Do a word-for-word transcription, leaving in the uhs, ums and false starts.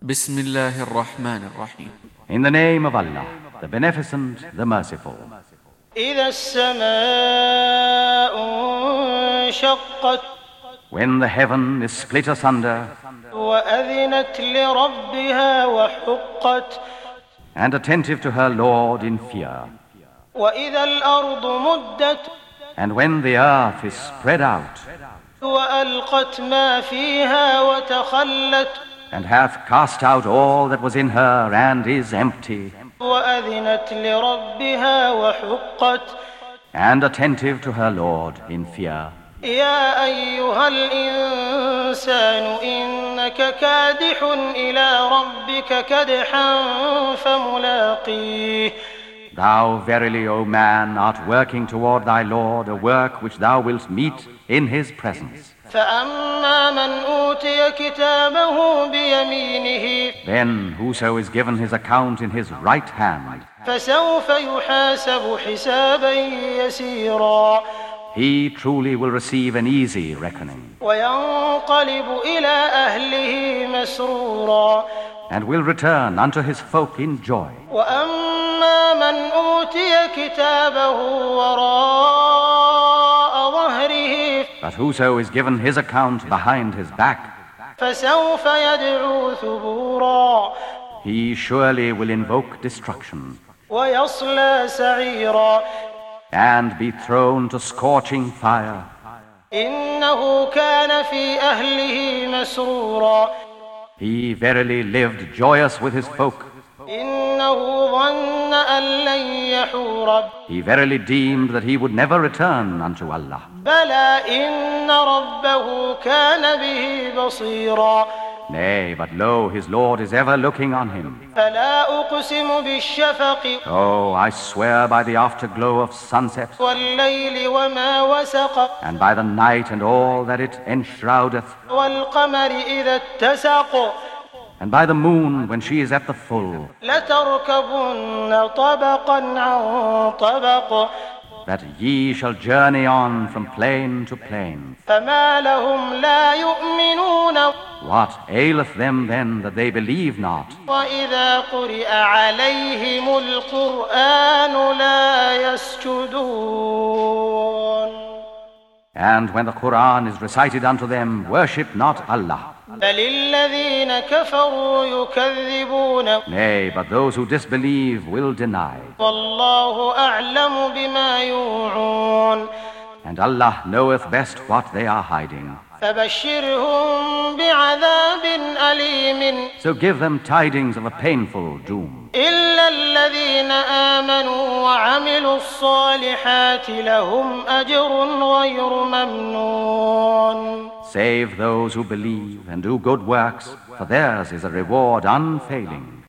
Bismillahir Rahmanir Rahim. In the name of Allah, the Beneficent, the Merciful. إذا السماء انشقت When the heaven is split asunder وأذنت لربها وحقت and attentive to her Lord in fear, وإذا الأرض مدت and when the earth is spread out وألقت ما فيها وتخلت and hath cast out all that was in her and is empty, وأذنت لربها وحقت and attentive to her Lord in fear. يا أيها الإنسان إنك كادح إلى ربك كدحا فملاقيه Thou verily, O man, art working toward thy Lord a work which thou wilt meet in his presence. فأما من أوتي كتابه بيمينه Then whoso is given his account in his right hand, فسوف يحاسب حسابا يسيرا he truly will receive an easy reckoning, وينقلب إلى أهله مسرورا and will return unto his folk in joy. وأما من أوتي كتابه وراء ظهره But whoso is given his account behind his back, فسوف يدعو ثبورا he surely will invoke destruction ويصلى سعيرا and be thrown to scorching fire. إنه كان في أهله مسرورا He verily lived joyous with his folk. إنه ظن أن لن يحور He verily deemed that he would never return unto Allah. بلى إن ربه كان به بصيرا Nay, but lo, his Lord is ever looking on him. فلا أقسم بالشفق Oh, I swear by the afterglow of sunset, والليل وما وسق and by the night and all that it enshroudeth, والقمر إذا اتسق and by the moon when she is at the full, لتركبن طبقا عن طبق that ye shall journey on from plain to plain. فما لهم لا يؤمنون What aileth them then that they believe not? وإذا قرئ عليهم القرآن لا يسجدون And when the Quran is recited unto them, worship not Allah. بل الذين كفروا يكذبون Nay, but those who disbelieve will deny. والله أعلم بما يوعون And Allah knoweth best what they are hiding. فبشرهم بعذاب أليم So give them tidings of a painful doom. إلا الذين آمنوا وعملوا الصالحات لهم أجر غير ممنون Save those who believe and do good works, for theirs is a reward unfailing.